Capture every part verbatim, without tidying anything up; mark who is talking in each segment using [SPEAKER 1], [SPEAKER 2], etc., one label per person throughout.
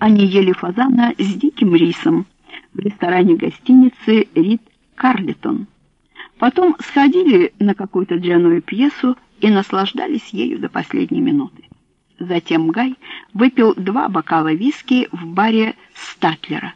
[SPEAKER 1] Они ели фазана с диким рисом в ресторане гостиницы «Рид Карлитон». Потом сходили на какую-то дрянную пьесу и наслаждались ею до последней минуты. Затем Гай выпил два бокала виски в баре Статлера.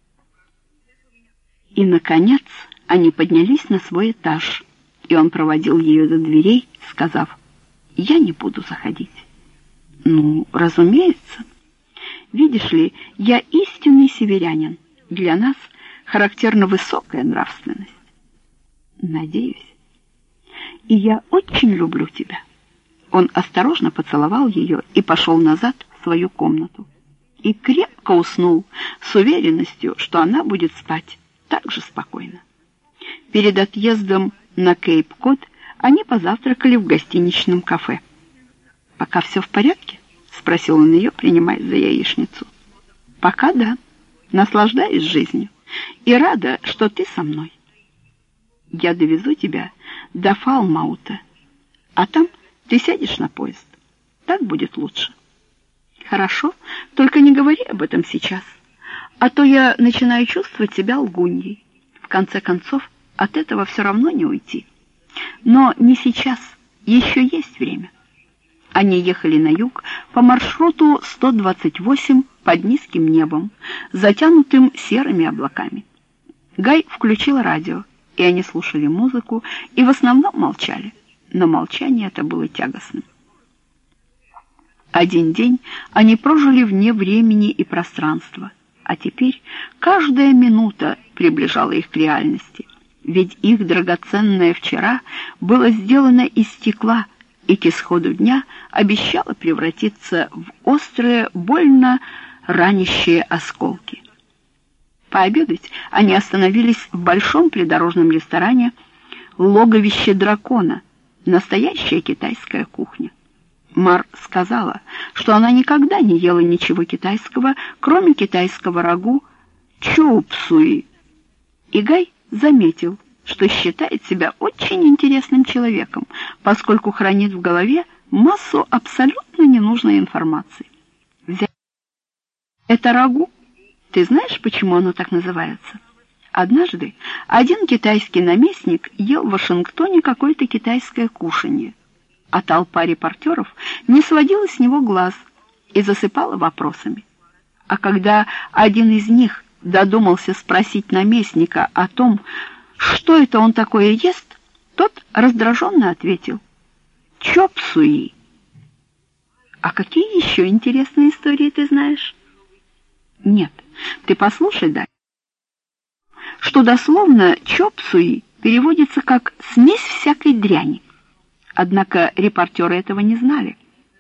[SPEAKER 1] И, наконец, они поднялись на свой этаж, и он проводил ее до дверей, сказав: «Я не буду заходить». «Ну, разумеется. Видишь ли, я истинный северянин. Для нас характерна высокая нравственность». «Надеюсь. И я очень люблю тебя». Он осторожно поцеловал ее и пошел назад в свою комнату. И крепко уснул с уверенностью, что она будет спать так же спокойно. Перед отъездом на Кейп-Код они позавтракали в гостиничном кафе. «Пока все в порядке?» — спросил он ее, принимаясь за яичницу. «Пока да. Наслаждаюсь жизнью и рада, что ты со мной. Я довезу тебя до Фалмаута, а там ты сядешь на поезд. Так будет лучше». «Хорошо, только не говори об этом сейчас, а то я начинаю чувствовать себя лгуньей. В конце концов, от этого все равно не уйти. Но не сейчас, еще есть время». Они ехали на юг по маршруту сто двадцать восемь под низким небом, затянутым серыми облаками. Гай включил радио, и они слушали музыку и в основном молчали, но молчание это было тягостным. Один день они прожили вне времени и пространства, а теперь каждая минута приближала их к реальности, ведь их драгоценное вчера было сделано из стекла и к исходу дня обещало превратиться в острые, больно ранящие осколки. Пообедать они остановились в большом придорожном ресторане «Логовище дракона», настоящая китайская кухня. Мар сказала, что она никогда не ела ничего китайского, кроме китайского рагу чоу-псуи. И Гай заметил, что считает себя очень интересным человеком, поскольку хранит в голове массу абсолютно ненужной информации. Это рагу? Ты знаешь, почему оно так называется? Однажды один китайский наместник ел в Вашингтоне какое-то китайское кушанье, а толпа репортеров не сводила с него глаз и засыпала вопросами. А когда один из них додумался спросить наместника о том, что это он такое ест, тот раздраженно ответил: «Чоп-суи». А какие еще интересные истории ты знаешь? Нет, ты послушай, да, что дословно чоп-суи переводится как «смесь всякой дряни». Однако репортеры этого не знали.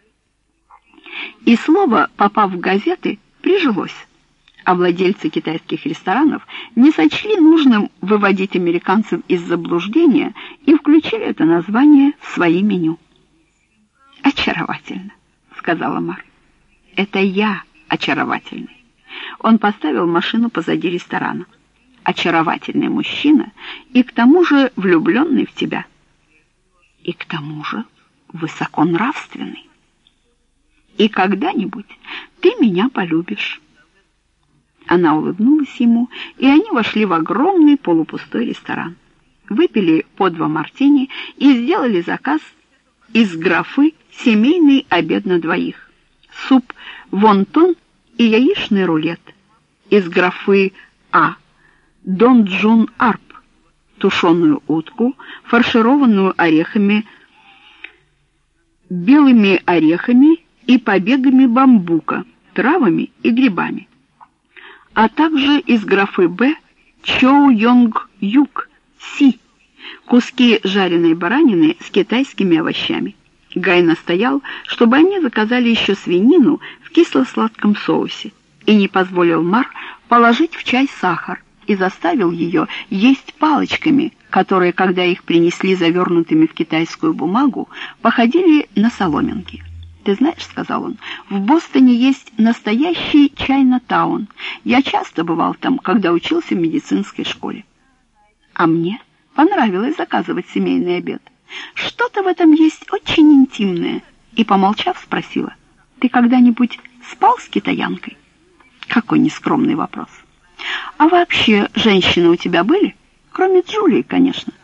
[SPEAKER 1] И слово, попав в газеты, прижилось, а владельцы китайских ресторанов не сочли нужным выводить американцев из заблуждения и включили это название в свои меню. «Очаровательно», — сказала Мар. «Это я очаровательный». Он поставил машину позади ресторана. «Очаровательный мужчина и к тому же влюбленный в тебя. И к тому же высоконравственный. И когда-нибудь ты меня полюбишь». Она улыбнулась ему, и они вошли в огромный полупустой ресторан. Выпили по два мартини и сделали заказ из графы «Семейный обед на двоих». Суп вонтон и яичный рулет. Из графы А «Дон Джун Арп», тушеную утку, фаршированную орехами, белыми орехами и побегами бамбука, травами и грибами, а также из графы Б «Чоу Йонг Юк Си», куски жареной баранины с китайскими овощами. Гай настоял, чтобы они заказали еще свинину в кисло-сладком соусе, и не позволил Мар положить в чай сахар, и заставил ее есть палочками, которые, когда их принесли завернутыми в китайскую бумагу, походили на соломинки. «Ты знаешь, — сказал он, — в Бостоне есть настоящий Чайна-таун. Я часто бывал там, когда учился в медицинской школе. А мне понравилось заказывать семейный обед. Что-то в этом есть очень интимное». И, помолчав, спросила: «Ты когда-нибудь спал с китаянкой?» Какой нескромный вопрос. А вообще, женщины у тебя были? Кроме Джулии, конечно.